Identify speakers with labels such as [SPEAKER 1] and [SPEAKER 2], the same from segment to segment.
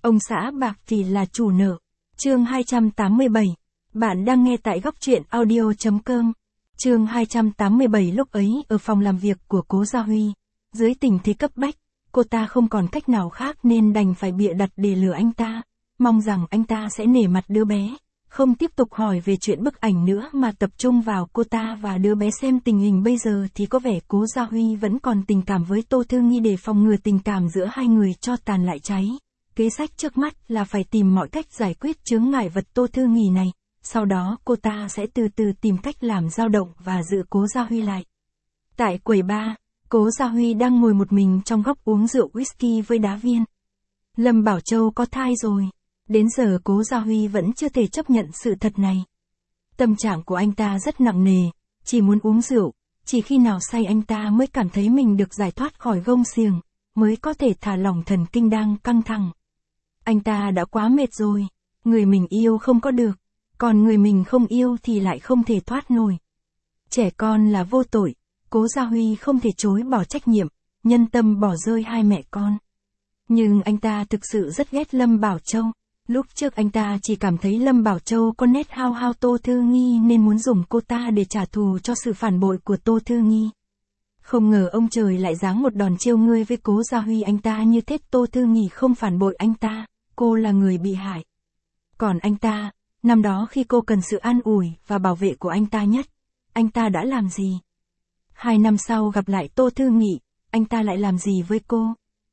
[SPEAKER 1] Ông xã bạc thì là chủ nợ. Chương 287. Bạn đang nghe tại góc truyện audio.com. Chương 287. Lúc ấy ở phòng làm việc của Cố Gia Huy, dưới tình thế cấp bách, cô ta không còn cách nào khác nên đành phải bịa đặt để lừa anh ta, mong rằng anh ta sẽ nể mặt đứa bé, không tiếp tục hỏi về chuyện bức ảnh nữa mà tập trung vào cô ta và đứa bé. Xem tình hình bây giờ thì có vẻ Cố Gia Huy vẫn còn tình cảm với Tô Thư Nghi. Để phòng ngừa tình cảm giữa hai người cho tàn lại cháy, kế sách trước mắt là phải tìm mọi cách giải quyết chướng ngại vật Tô Thư Nghi này, sau đó cô ta sẽ từ từ tìm cách làm dao động và giữ Cố Gia Huy lại. Tại quầy bar, Cố Gia Huy đang ngồi một mình trong góc uống rượu whisky với đá viên. Lâm Bảo Châu có thai rồi. Đến giờ Cố Gia Huy vẫn chưa thể chấp nhận sự thật này. Tâm trạng của anh ta rất nặng nề, chỉ muốn uống rượu, chỉ khi nào say anh ta mới cảm thấy mình được giải thoát khỏi gông xiềng, mới có thể thả lỏng thần kinh đang căng thẳng. Anh ta đã quá mệt rồi, người mình yêu không có được, còn người mình không yêu thì lại không thể thoát nổi. Trẻ con là vô tội, Cố Gia Huy không thể chối bỏ trách nhiệm, nhân tâm bỏ rơi hai mẹ con. Nhưng anh ta thực sự rất ghét Lâm Bảo Châu. Lúc trước anh ta chỉ cảm thấy Lâm Bảo Châu có nét hao hao Tô Thư Nghi nên muốn dùng cô ta để trả thù cho sự phản bội của Tô Thư Nghi. Không ngờ ông trời lại giáng một đòn chiêu ngươi với Cố Gia Huy. Anh ta như thế. Tô Thư Nghi không phản bội anh ta, cô là người bị hại. Còn anh ta, năm đó khi cô cần sự an ủi và bảo vệ của anh ta nhất, anh ta đã làm gì? 2 năm sau gặp lại Tô Thư Nghi, anh ta lại làm gì với cô?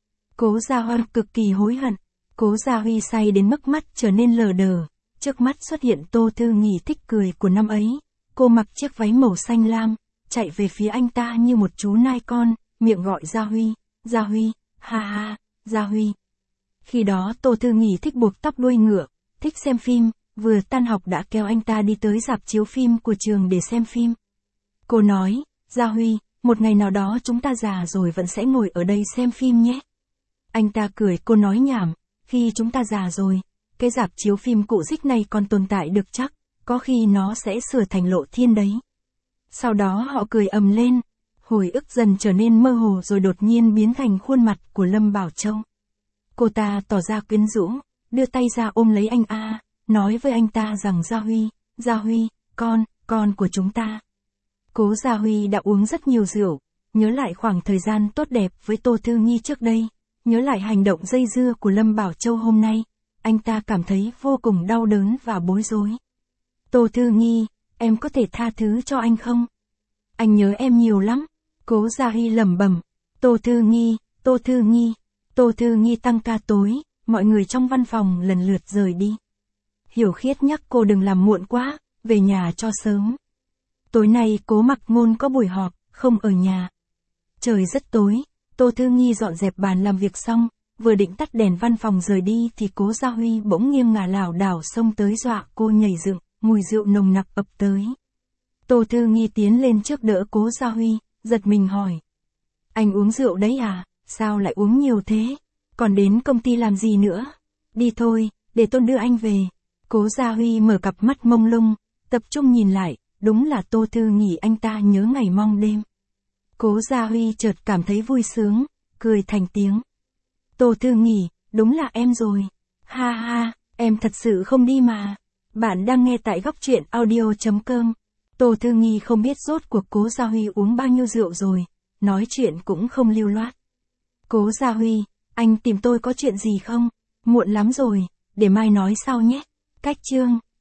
[SPEAKER 1] Cố Gia Huy cực kỳ hối hận. Cố Gia Huy say đến mức mắt trở nên lờ đờ, trước mắt xuất hiện Tô Thư Nghi thích cười của năm ấy. Cô mặc chiếc váy màu xanh lam, chạy về phía anh ta như một chú nai con, miệng gọi Gia Huy, ha ha, Gia Huy. Khi đó Tô Thư Nghi thích buộc tóc đuôi ngựa, thích xem phim, vừa tan học đã kéo anh ta đi tới rạp chiếu phim của trường để xem phim. Cô nói, Gia Huy, một ngày nào đó chúng ta già rồi vẫn sẽ ngồi ở đây xem phim nhé. Anh ta cười. Cô nói nhảm. Khi chúng ta già rồi, cái rạp chiếu phim cũ rích này còn tồn tại được chắc, có khi nó sẽ sửa thành Lộ Thiên đấy. Sau đó họ cười ầm lên, hồi ức dần trở nên mơ hồ rồi đột nhiên biến thành khuôn mặt của Lâm Bảo Châu. Cô ta tỏ ra quyến rũ, đưa tay ra ôm lấy anh nói với anh ta rằng Gia Huy, con của chúng ta. Cố Gia Huy đã uống rất nhiều rượu, nhớ lại khoảng thời gian tốt đẹp với Tô Thư Nghi trước đây. Nhớ lại hành động dây dưa của Lâm Bảo Châu hôm nay, anh ta cảm thấy vô cùng đau đớn và bối rối. Tô Thư Nghi, em có thể tha thứ cho anh không? Anh nhớ em nhiều lắm. Cố Gia Huy lẩm bẩm. Tô Thư Nghi tăng ca tối, mọi người trong văn phòng lần lượt rời đi. Hiểu Khiết nhắc cô đừng làm muộn quá, về nhà cho sớm. Tối nay Cố Mặc Ngôn có buổi họp, không ở nhà. Trời rất tối. Tô Thư Nghi dọn dẹp bàn làm việc xong, vừa định tắt đèn văn phòng rời đi thì Cố Gia Huy bỗng nghiêng ngả lảo đảo xông tới dọa cô nhảy dựng, mùi rượu nồng nặc ập tới. Tô Thư Nghi tiến lên trước đỡ Cố Gia Huy, giật mình hỏi. Anh uống rượu đấy à, sao lại uống nhiều thế? Còn đến công ty làm gì nữa? Đi thôi, để tôi đưa anh về. Cố Gia Huy mở cặp mắt mông lung, tập trung nhìn lại, đúng là Tô Thư Nghi anh ta nhớ ngày mong đêm. Cố Gia Huy chợt cảm thấy vui sướng, cười thành tiếng. Tô Thư Nghi, đúng là em rồi. Ha ha, em thật sự không đi mà. Bạn đang nghe tại góc truyện audio.com. Tô Thư Nghi không biết rốt cuộc Cố Gia Huy uống bao nhiêu rượu rồi, nói chuyện cũng không lưu loát. Cố Gia Huy, anh tìm tôi có chuyện gì không? Muộn lắm rồi, để mai nói sau nhé. Cách chương